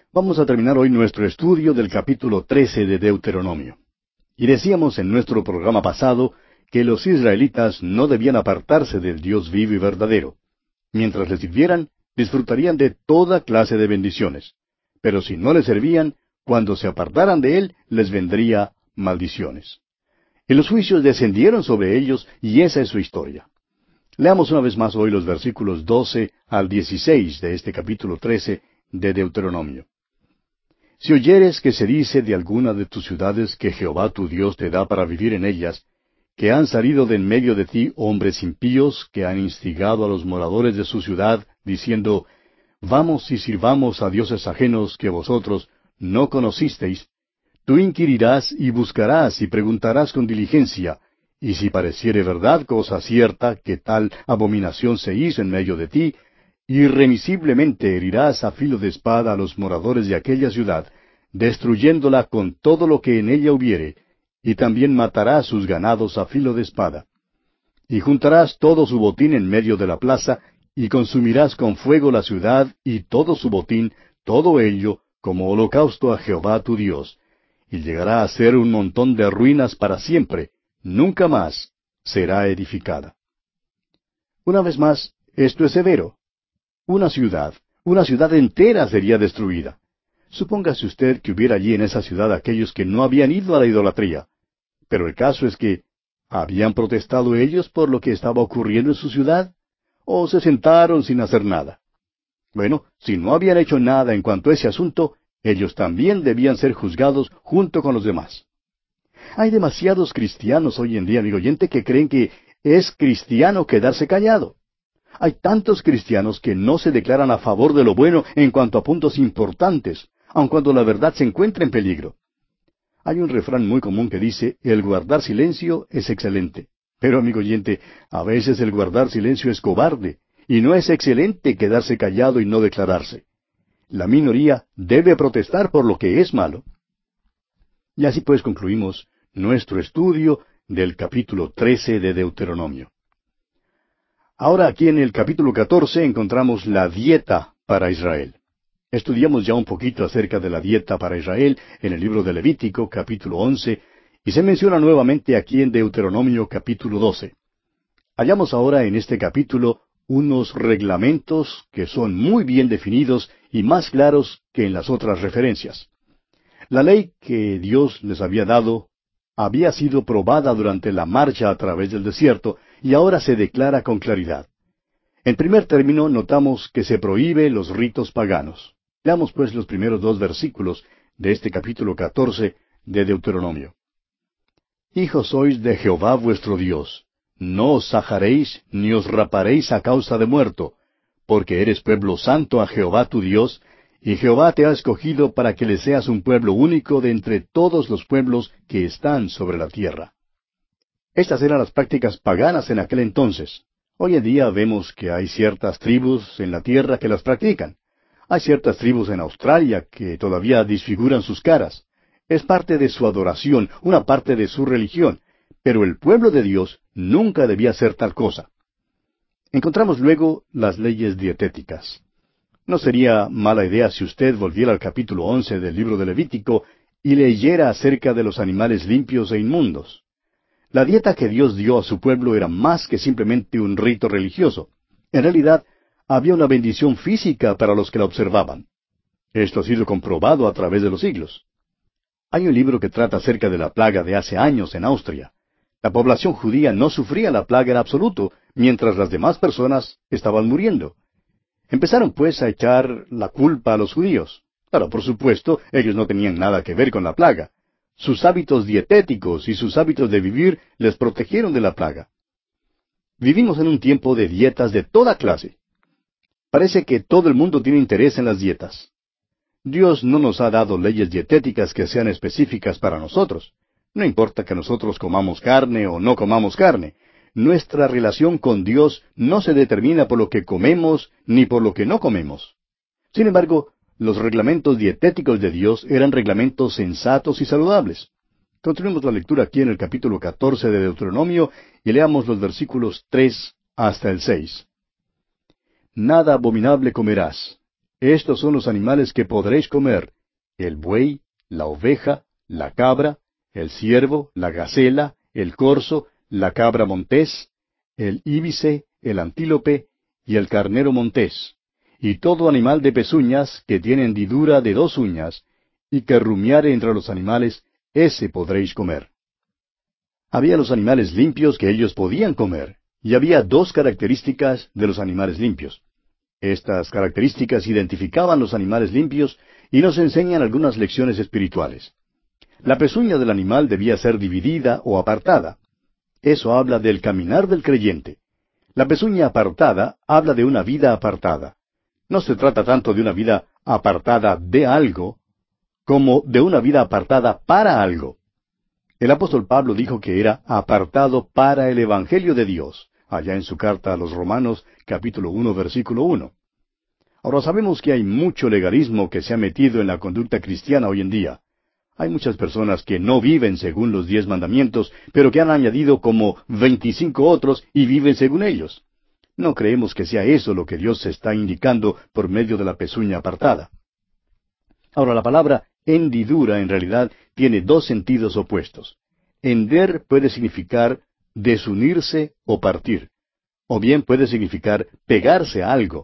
Vamos a terminar hoy nuestro estudio del capítulo 13 de Deuteronomio. Y decíamos en nuestro programa pasado que los israelitas no debían apartarse del Dios vivo y verdadero. Mientras le sirvieran, disfrutarían de toda clase de bendiciones. Pero si no le servían, cuando se apartaran de él, les vendría maldiciones. Y los juicios descendieron sobre ellos, y esa es su historia. Leamos una vez más hoy los versículos 12 al 16 de este capítulo 13 de Deuteronomio. Si oyeres que se dice de alguna de tus ciudades que Jehová tu Dios te da para vivir en ellas, que han salido de en medio de ti hombres impíos que han instigado a los moradores de su ciudad, diciendo, Vamos y sirvamos a dioses ajenos que vosotros no conocisteis, tú inquirirás y buscarás y preguntarás con diligencia, y si pareciere verdad cosa cierta que tal abominación se hizo en medio de ti, irremisiblemente herirás a filo de espada a los moradores de aquella ciudad, destruyéndola con todo lo que en ella hubiere, y también matarás sus ganados a filo de espada. Y juntarás todo su botín en medio de la plaza, y consumirás con fuego la ciudad y todo su botín, todo ello, como holocausto a Jehová tu Dios. Y llegará a ser un montón de ruinas para siempre, nunca más será edificada. Una vez más, esto es severo. Una ciudad entera sería destruida. Supóngase usted que hubiera allí en esa ciudad aquellos que no habían ido a la idolatría. Pero el caso es que, ¿habían protestado ellos por lo que estaba ocurriendo en su ciudad? ¿O se sentaron sin hacer nada? Bueno, si no habían hecho nada en cuanto a ese asunto, ellos también debían ser juzgados junto con los demás. Hay demasiados cristianos hoy en día, amigo oyente, que creen que es cristiano quedarse callado. Hay tantos cristianos que no se declaran a favor de lo bueno en cuanto a puntos importantes, aun cuando la verdad se encuentra en peligro. Hay un refrán muy común que dice, el guardar silencio es excelente. Pero, amigo oyente, a veces el guardar silencio es cobarde, y no es excelente quedarse callado y no declararse. La minoría debe protestar por lo que es malo. Y así pues concluimos nuestro estudio del capítulo 13 de Deuteronomio. Ahora aquí en el capítulo 14 encontramos la dieta para Israel. Estudiamos ya un poquito acerca de la dieta para Israel en el libro de Levítico, capítulo 11, y se menciona nuevamente aquí en Deuteronomio, capítulo 12. Hallamos ahora en este capítulo unos reglamentos que son muy bien definidos y más claros que en las otras referencias. La ley que Dios les había dado había sido probada durante la marcha a través del desierto y ahora se declara con claridad. En primer término, notamos que se prohíbe los ritos paganos. Leamos pues los primeros 2 versículos de este capítulo 14 de Deuteronomio. Hijos sois de Jehová vuestro Dios. No os sajaréis ni os raparéis a causa de muerto, porque eres pueblo santo a Jehová tu Dios, y Jehová te ha escogido para que le seas un pueblo único de entre todos los pueblos que están sobre la tierra. Estas eran las prácticas paganas en aquel entonces. Hoy en día vemos que hay ciertas tribus en la tierra que las practican. Hay ciertas tribus en Australia que todavía disfiguran sus caras. Es parte de su adoración, una parte de su religión, pero el pueblo de Dios nunca debía hacer tal cosa. Encontramos luego las leyes dietéticas. No sería mala idea si usted volviera al capítulo 11 del libro de Levítico y leyera acerca de los animales limpios e inmundos. La dieta que Dios dio a su pueblo era más que simplemente un rito religioso. En realidad, había una bendición física para los que la observaban. Esto ha sido comprobado a través de los siglos. Hay un libro que trata acerca de la plaga de hace años en Austria. La población judía no sufría la plaga en absoluto, mientras las demás personas estaban muriendo. Empezaron pues a echar la culpa a los judíos. Claro, por supuesto, ellos no tenían nada que ver con la plaga. Sus hábitos dietéticos y sus hábitos de vivir les protegieron de la plaga. Vivimos en un tiempo de dietas de toda clase. Parece que todo el mundo tiene interés en las dietas. Dios no nos ha dado leyes dietéticas que sean específicas para nosotros. No importa que nosotros comamos carne o no comamos carne. Nuestra relación con Dios no se determina por lo que comemos ni por lo que no comemos. Sin embargo, los reglamentos dietéticos de Dios eran reglamentos sensatos y saludables. Continuemos la lectura aquí en el capítulo 14 de Deuteronomio y leamos los versículos 3 hasta el 6. Nada abominable comerás, estos son los animales que podréis comer: el buey, la oveja, la cabra, el ciervo, la gacela, el corzo, la cabra montés, el íbice, el antílope y el carnero montés, y todo animal de pezuñas que tiene hendidura de 2 uñas, y que rumiare entre los animales, ese podréis comer. Había los animales limpios que ellos podían comer, y había 2 características de los animales limpios. Estas características identificaban los animales limpios y nos enseñan algunas lecciones espirituales. La pezuña del animal debía ser dividida o apartada. Eso habla del caminar del creyente. La pezuña apartada habla de una vida apartada. No se trata tanto de una vida apartada de algo, como de una vida apartada para algo. El apóstol Pablo dijo que era apartado para el Evangelio de Dios, allá en su carta a los Romanos, capítulo 1, versículo 1. Ahora sabemos que hay mucho legalismo que se ha metido en la conducta cristiana hoy en día. Hay muchas personas que no viven según los 10 mandamientos, pero que han añadido como 25 otros y viven según ellos. No creemos que sea eso lo que Dios está indicando por medio de la pezuña apartada. Ahora, la palabra hendidura en realidad tiene 2 sentidos opuestos. Hender puede significar desunirse o partir, o bien puede significar pegarse a algo.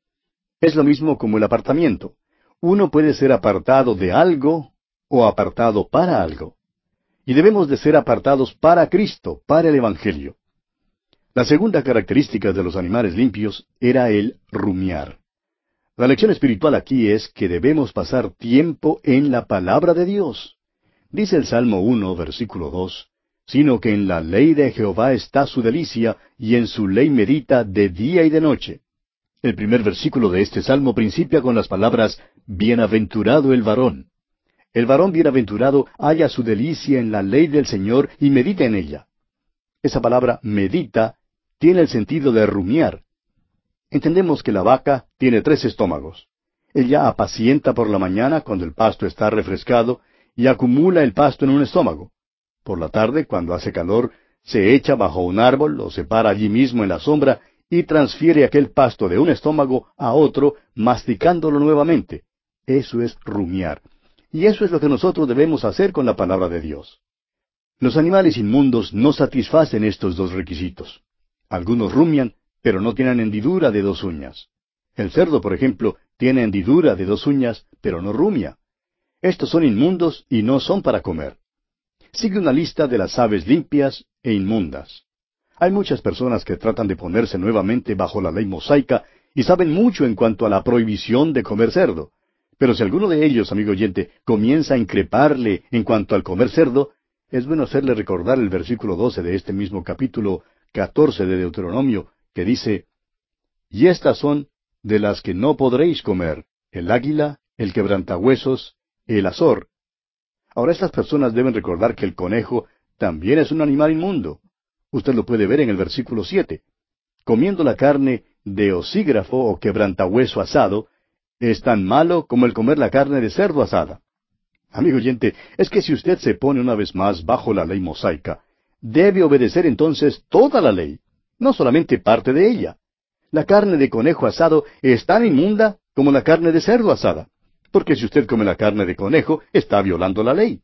Es lo mismo como el apartamiento. Uno puede ser apartado de algo o apartado para algo. Y debemos de ser apartados para Cristo, para el Evangelio. La segunda característica de los animales limpios era el rumiar. La lección espiritual aquí es que debemos pasar tiempo en la palabra de Dios. Dice el Salmo 1, versículo 2, sino que en la ley de Jehová está su delicia, y en su ley medita de día y de noche. El primer versículo de este salmo principia con las palabras, bienaventurado el varón. El varón bienaventurado halla su delicia en la ley del Señor y medita en ella. Esa palabra medita tiene el sentido de rumiar. Entendemos que la vaca tiene 3 estómagos. Ella apacienta por la mañana cuando el pasto está refrescado y acumula el pasto en un estómago. Por la tarde, cuando hace calor, se echa bajo un árbol o se para allí mismo en la sombra y transfiere aquel pasto de un estómago a otro, masticándolo nuevamente. Eso es rumiar. Y eso es lo que nosotros debemos hacer con la palabra de Dios. Los animales inmundos no satisfacen estos 2 requisitos. Algunos rumian, pero no tienen hendidura de 2 uñas. El cerdo, por ejemplo, tiene hendidura de 2 uñas, pero no rumia. Estos son inmundos y no son para comer. Sigue una lista de las aves limpias e inmundas. Hay muchas personas que tratan de ponerse nuevamente bajo la ley mosaica y saben mucho en cuanto a la prohibición de comer cerdo. Pero si alguno de ellos, amigo oyente, comienza a increparle en cuanto al comer cerdo, es bueno hacerle recordar el versículo 12 de este mismo capítulo 14 de Deuteronomio, que dice, y estas son de las que no podréis comer: el águila, el quebrantahuesos, el azor. Ahora estas personas deben recordar que el conejo también es un animal inmundo. Usted lo puede ver en el versículo 7. Comiendo la carne de osígrafo o quebrantahueso asado, es tan malo como el comer la carne de cerdo asada. Amigo oyente, es que si usted se pone una vez más bajo la ley mosaica, debe obedecer entonces toda la ley, no solamente parte de ella. La carne de conejo asado es tan inmunda como la carne de cerdo asada, porque si usted come la carne de conejo, está violando la ley.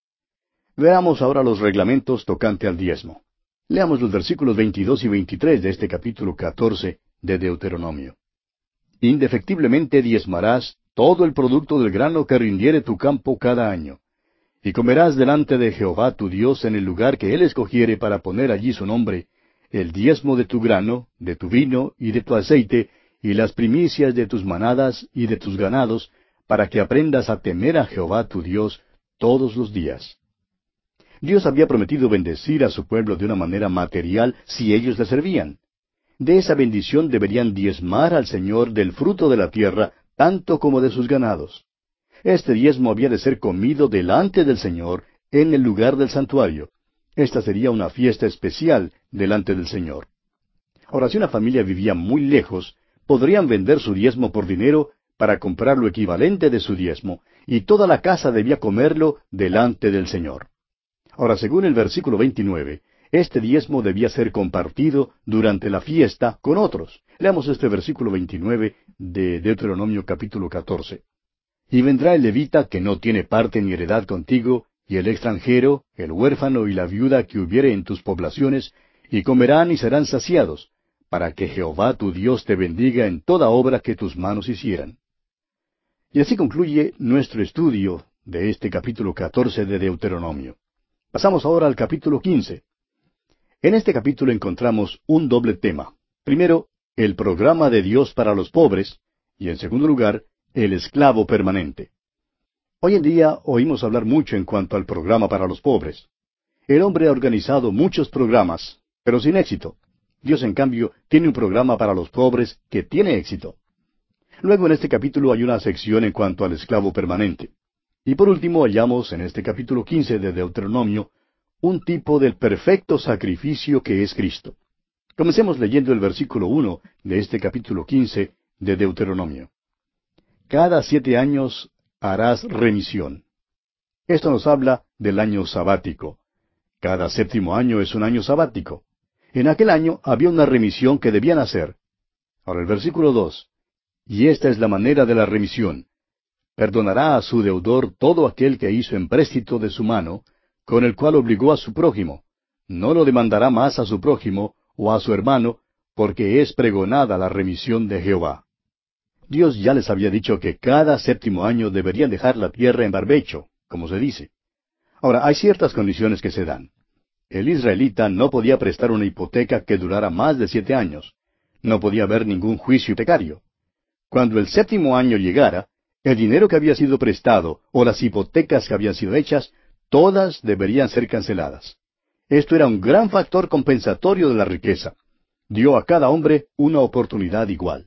Veamos ahora los reglamentos tocante al diezmo. Leamos los versículos 22 y 23 de este capítulo 14 de Deuteronomio. Indefectiblemente diezmarás todo el producto del grano que rindiere tu campo cada año. Y comerás delante de Jehová tu Dios en el lugar que Él escogiere para poner allí su nombre, el diezmo de tu grano, de tu vino y de tu aceite, y las primicias de tus manadas y de tus ganados, para que aprendas a temer a Jehová tu Dios todos los días. Dios había prometido bendecir a su pueblo de una manera material si ellos le servían. De esa bendición deberían diezmar al Señor del fruto de la tierra, tanto como de sus ganados. Este diezmo había de ser comido delante del Señor, en el lugar del santuario. Esta sería una fiesta especial delante del Señor. Ahora, si una familia vivía muy lejos, podrían vender su diezmo por dinero para comprar lo equivalente de su diezmo, y toda la casa debía comerlo delante del Señor. Ahora, según el versículo 29, Este diezmo debía ser compartido durante la fiesta con otros. Leamos este versículo 29 de Deuteronomio capítulo 14. Y vendrá el levita que no tiene parte ni heredad contigo, y el extranjero, el huérfano y la viuda que hubiere en tus poblaciones, y comerán y serán saciados, para que Jehová tu Dios te bendiga en toda obra que tus manos hicieran. Y así concluye nuestro estudio de este capítulo 14 de Deuteronomio. Pasamos ahora al capítulo 15. En este capítulo encontramos un doble tema. Primero, el programa de Dios para los pobres, y en segundo lugar, el esclavo permanente. Hoy en día oímos hablar mucho en cuanto al programa para los pobres. El hombre ha organizado muchos programas, pero sin éxito. Dios, en cambio, tiene un programa para los pobres que tiene éxito. Luego en este capítulo hay una sección en cuanto al esclavo permanente. Y por último hallamos en este capítulo 15 de Deuteronomio un tipo del perfecto sacrificio que es Cristo. Comencemos leyendo el versículo 1 de este capítulo 15 de Deuteronomio. Cada 7 años harás remisión. Esto nos habla del año sabático. Cada 7º año es un año sabático. En aquel año había una remisión que debían hacer. Ahora el versículo 2. Y esta es la manera de la remisión. Perdonará a su deudor todo aquel que hizo empréstito de su mano, con el cual obligó a su prójimo. No lo demandará más a su prójimo o a su hermano, porque es pregonada la remisión de Jehová. Dios ya les había dicho que cada 7º año deberían dejar la tierra en barbecho, como se dice. Ahora, hay ciertas condiciones que se dan. El israelita no podía prestar una hipoteca que durara más de 7 años. No podía haber ningún juicio hipotecario. Cuando el 7º año llegara, el dinero que había sido prestado o las hipotecas que habían sido hechas, todas deberían ser canceladas. Esto era un gran factor compensatorio de la riqueza. Dio a cada hombre una oportunidad igual.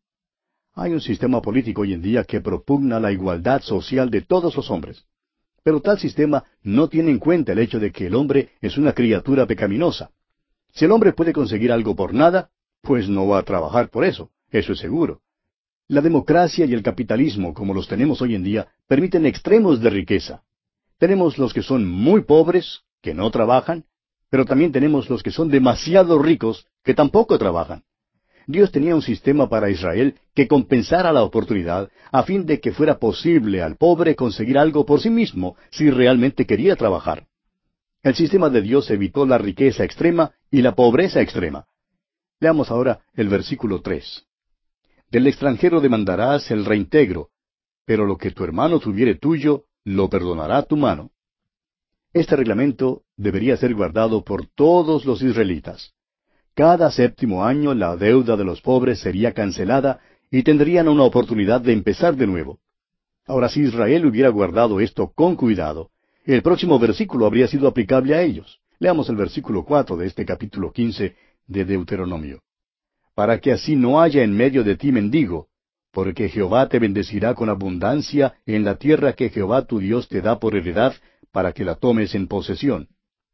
Hay un sistema político hoy en día que propugna la igualdad social de todos los hombres. Pero tal sistema no tiene en cuenta el hecho de que el hombre es una criatura pecaminosa. Si el hombre puede conseguir algo por nada, pues no va a trabajar por eso, eso es seguro. La democracia y el capitalismo, como los tenemos hoy en día, permiten extremos de riqueza. Tenemos los que son muy pobres, que no trabajan, pero también tenemos los que son demasiado ricos, que tampoco trabajan. Dios tenía un sistema para Israel que compensara la oportunidad a fin de que fuera posible al pobre conseguir algo por sí mismo si realmente quería trabajar. El sistema de Dios evitó la riqueza extrema y la pobreza extrema. Leamos ahora el versículo 3. Del extranjero demandarás el reintegro, pero lo que tu hermano tuviere tuyo, lo perdonará tu mano. Este reglamento debería ser guardado por todos los israelitas. Cada 7º año la deuda de los pobres sería cancelada y tendrían una oportunidad de empezar de nuevo. Ahora, si Israel hubiera guardado esto con cuidado, el próximo versículo habría sido aplicable a ellos. Leamos el versículo 4 de este capítulo 15 de Deuteronomio. Para que así no haya en medio de ti mendigo, porque Jehová te bendecirá con abundancia en la tierra que Jehová tu Dios te da por heredad, para que la tomes en posesión.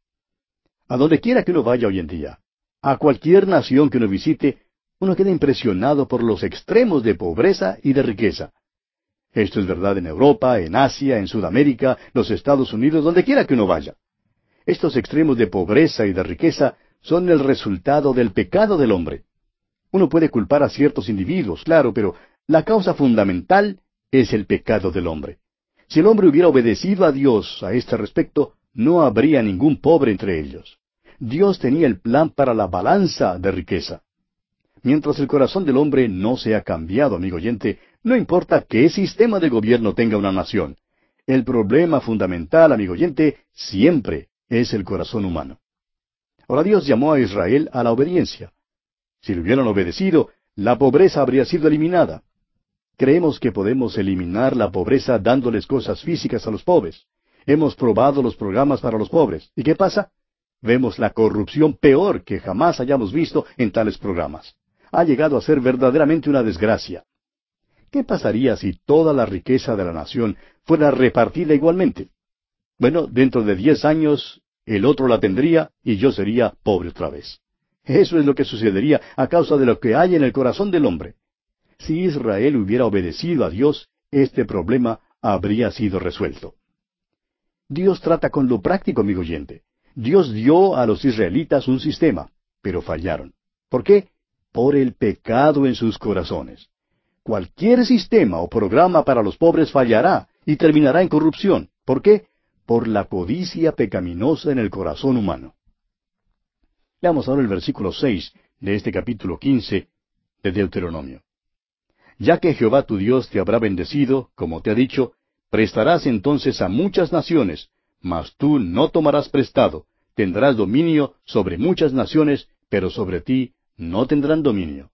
A donde quiera que uno vaya hoy en día, a cualquier nación que uno visite, uno queda impresionado por los extremos de pobreza y de riqueza. Esto es verdad en Europa, en Asia, en Sudamérica, los Estados Unidos, donde quiera que uno vaya. Estos extremos de pobreza y de riqueza son el resultado del pecado del hombre. Uno puede culpar a ciertos individuos, claro, pero la causa fundamental es el pecado del hombre. Si el hombre hubiera obedecido a Dios a este respecto, no habría ningún pobre entre ellos. Dios tenía el plan para la balanza de riqueza. Mientras el corazón del hombre no sea cambiado, amigo oyente, no importa qué sistema de gobierno tenga una nación. El problema fundamental, amigo oyente, siempre es el corazón humano. Ahora Dios llamó a Israel a la obediencia. Si le hubieran obedecido, la pobreza habría sido eliminada. Creemos que podemos eliminar la pobreza dándoles cosas físicas a los pobres. Hemos probado los programas para los pobres. ¿Y qué pasa? Vemos la corrupción peor que jamás hayamos visto en tales programas. Ha llegado a ser verdaderamente una desgracia. ¿Qué pasaría si toda la riqueza de la nación fuera repartida igualmente? Bueno, dentro de 10 años, el otro la tendría y yo sería pobre otra vez. Eso es lo que sucedería a causa de lo que hay en el corazón del hombre. Si Israel hubiera obedecido a Dios, este problema habría sido resuelto. Dios trata con lo práctico, amigo oyente. Dios dio a los israelitas un sistema, pero fallaron. ¿Por qué? Por el pecado en sus corazones. Cualquier sistema o programa para los pobres fallará y terminará en corrupción. ¿Por qué? Por la codicia pecaminosa en el corazón humano. Leamos ahora el versículo 6 de este capítulo 15 de Deuteronomio. Ya que Jehová tu Dios te habrá bendecido, como te ha dicho, prestarás entonces a muchas naciones, mas tú no tomarás prestado, tendrás dominio sobre muchas naciones, pero sobre ti no tendrán dominio.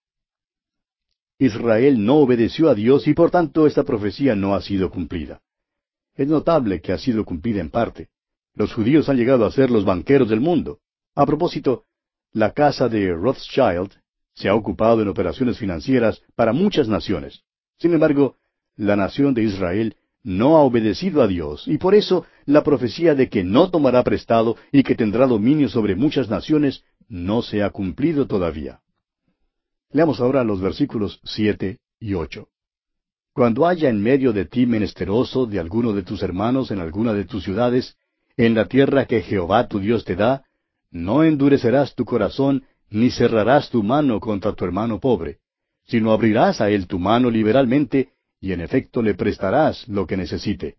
Israel no obedeció a Dios y por tanto esta profecía no ha sido cumplida. Es notable que ha sido cumplida en parte. Los judíos han llegado a ser los banqueros del mundo. A propósito, la casa de Rothschild se ha ocupado en operaciones financieras para muchas naciones. Sin embargo, la nación de Israel no ha obedecido a Dios, y por eso la profecía de que no tomará prestado y que tendrá dominio sobre muchas naciones no se ha cumplido todavía. Leamos ahora los versículos 7 y 8. Cuando haya en medio de ti menesteroso de alguno de tus hermanos en alguna de tus ciudades, en la tierra que Jehová tu Dios te da, no endurecerás tu corazón, ni cerrarás tu mano contra tu hermano pobre, sino abrirás a él tu mano liberalmente, y en efecto le prestarás lo que necesite.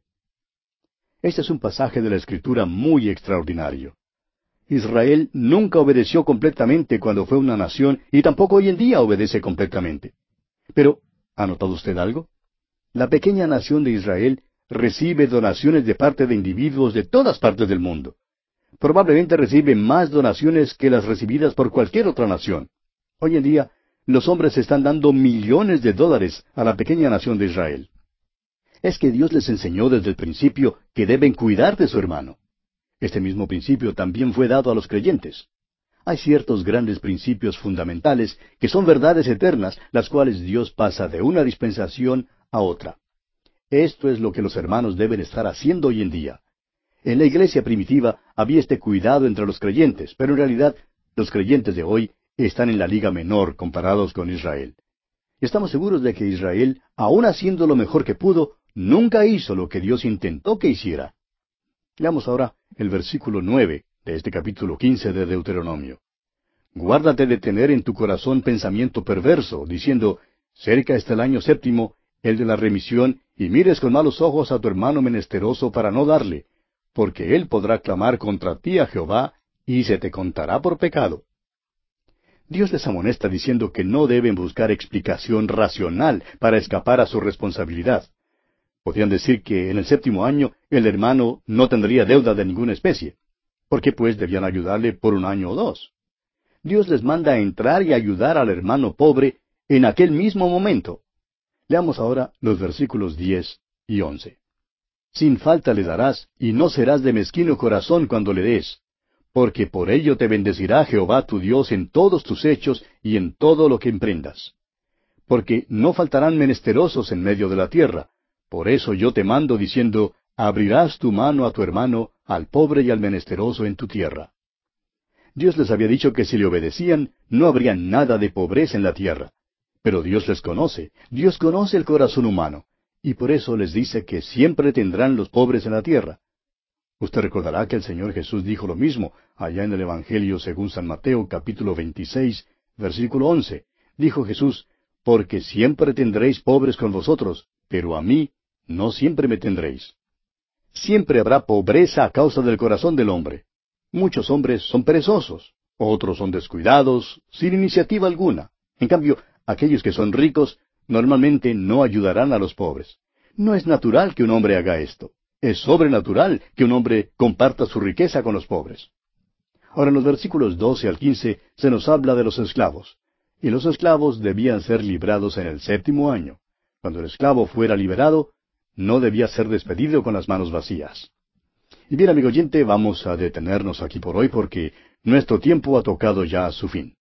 Este es un pasaje de la Escritura muy extraordinario. Israel nunca obedeció completamente cuando fue una nación, y tampoco hoy en día obedece completamente. Pero, ¿ha notado usted algo? La pequeña nación de Israel recibe donaciones de parte de individuos de todas partes del mundo. Probablemente recibe más donaciones que las recibidas por cualquier otra nación. Hoy en día, los hombres están dando millones de dólares a la pequeña nación de Israel. Es que Dios les enseñó desde el principio que deben cuidar de su hermano. Este mismo principio también fue dado a los creyentes. Hay ciertos grandes principios fundamentales que son verdades eternas, las cuales Dios pasa de una dispensación a otra. Esto es lo que los hermanos deben estar haciendo hoy en día. En la iglesia primitiva había este cuidado entre los creyentes, pero en realidad los creyentes de hoy están en la liga menor comparados con Israel. Estamos seguros de que Israel, aun haciendo lo mejor que pudo, nunca hizo lo que Dios intentó que hiciera. Leamos ahora el versículo 9 de este capítulo 15 de Deuteronomio. Guárdate de tener en tu corazón pensamiento perverso, diciendo, cerca está el año séptimo, el de la remisión, y mires con malos ojos a tu hermano menesteroso para no darle, porque él podrá clamar contra ti a Jehová, y se te contará por pecado. Dios les amonesta diciendo que no deben buscar explicación racional para escapar a su responsabilidad. Podrían decir que en el séptimo año el hermano no tendría deuda de ninguna especie. ¿Por qué pues debían ayudarle por un año o dos? Dios les manda a entrar y ayudar al hermano pobre en aquel mismo momento. Leamos ahora los versículos 10 y 11. Sin falta le darás, y no serás de mezquino corazón cuando le des, porque por ello te bendecirá Jehová tu Dios en todos tus hechos y en todo lo que emprendas. Porque no faltarán menesterosos en medio de la tierra, por eso yo te mando diciendo, abrirás tu mano a tu hermano, al pobre y al menesteroso en tu tierra. Dios les había dicho que si le obedecían, no habría nada de pobreza en la tierra. Pero Dios les conoce, Dios conoce el corazón humano, y por eso les dice que siempre tendrán los pobres en la tierra. Usted recordará que el Señor Jesús dijo lo mismo, allá en el Evangelio según San Mateo, capítulo 26, versículo 11. Dijo Jesús, porque siempre tendréis pobres con vosotros, pero a mí no siempre me tendréis. Siempre habrá pobreza a causa del corazón del hombre. Muchos hombres son perezosos, otros son descuidados, sin iniciativa alguna. En cambio, aquellos que son ricos normalmente no ayudarán a los pobres. No es natural que un hombre haga esto. Es sobrenatural que un hombre comparta su riqueza con los pobres. Ahora en los versículos 12 al 15 se nos habla de los esclavos. Y los esclavos debían ser librados en el séptimo año. Cuando el esclavo fuera liberado, no debía ser despedido con las manos vacías. Y bien, amigo oyente, vamos a detenernos aquí por hoy porque nuestro tiempo ha tocado ya a su fin.